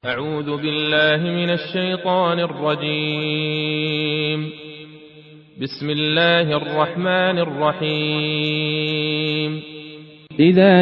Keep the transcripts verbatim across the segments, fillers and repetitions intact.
أعوذ بالله من الشيطان الرجيم. بسم الله الرحمن الرحيم. إذا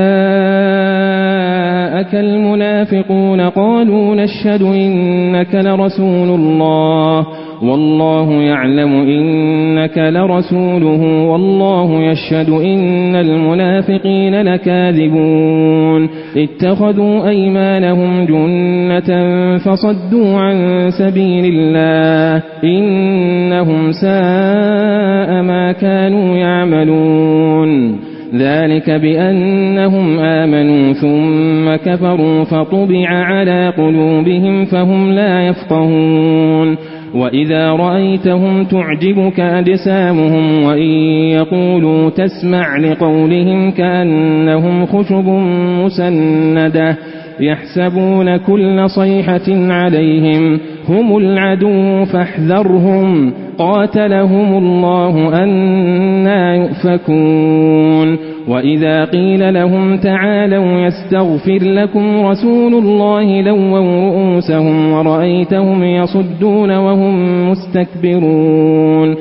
جاءك المنافقون قالوا نشهد إنك لرسول الله والله يعلم إنك لرسوله والله يشهد إن المنافقين لكاذبون اتخذوا أيمانهم جنة فصدوا عن سبيل الله إنهم ساء ما كانوا يعملون ذلك بأنهم آمنوا ثم كفروا فطبع على قلوبهم فهم لا يفقهون وإذا رأيتهم تعجبك أجسامهم وإن يقولوا تسمع لقولهم كأنهم خشب مسندة يحسبون كل صيحة عليهم هم العدو فاحذرهم قاتلهم الله أنى يؤفكون وإذا قيل لهم تعالوا يستغفر لكم رسول الله لووا رؤوسهم ورأيتهم يصدون وهم مستكبرون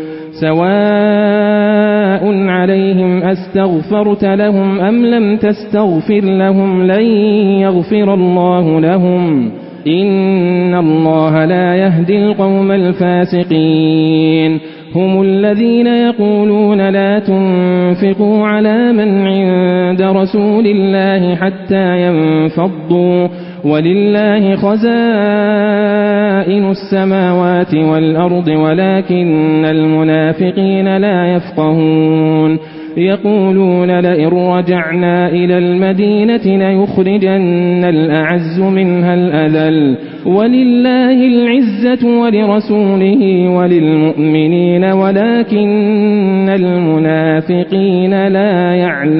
سواء عليهم أستغفرت لهم أم لم تستغفر لهم لن يغفر الله لهم إن الله لا يهدي القوم الفاسقين هم الذين يقولون لا تنفقوا على من عند رسول الله حتى ينفضوا ولله خزائن السماوات والأرض ولكن المنافقين لا يفقهون يقولون لئن رجعنا إلى المدينة ليخرجن الأعز منها الأذل ولله العزة ولرسوله وللمؤمنين ولكن المنافقين لا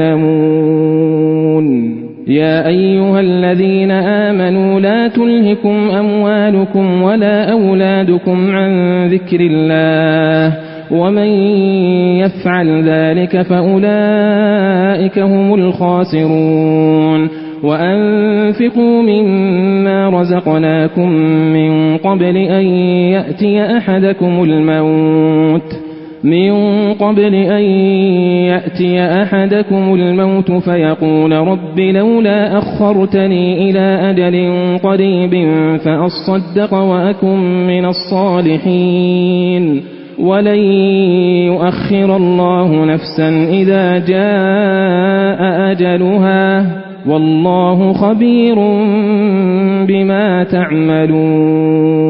يعلمون يا أيها الذين آمنوا لا تلهكم أموالكم ولا أولادكم عن ذكر الله ومن يفعل ذلك فأولئك هم الخاسرون وأنفقوا مما رزقناكم من قبل أن يأتي أحدكم الموت من قبل أن يأتي أحدكم الموت فيقول رب لولا أخرتني إلى أجل قريب فأصدق وأكن من الصالحين ولن يؤخر الله نفسا إذا جاء أجلها والله خبير بما تعملون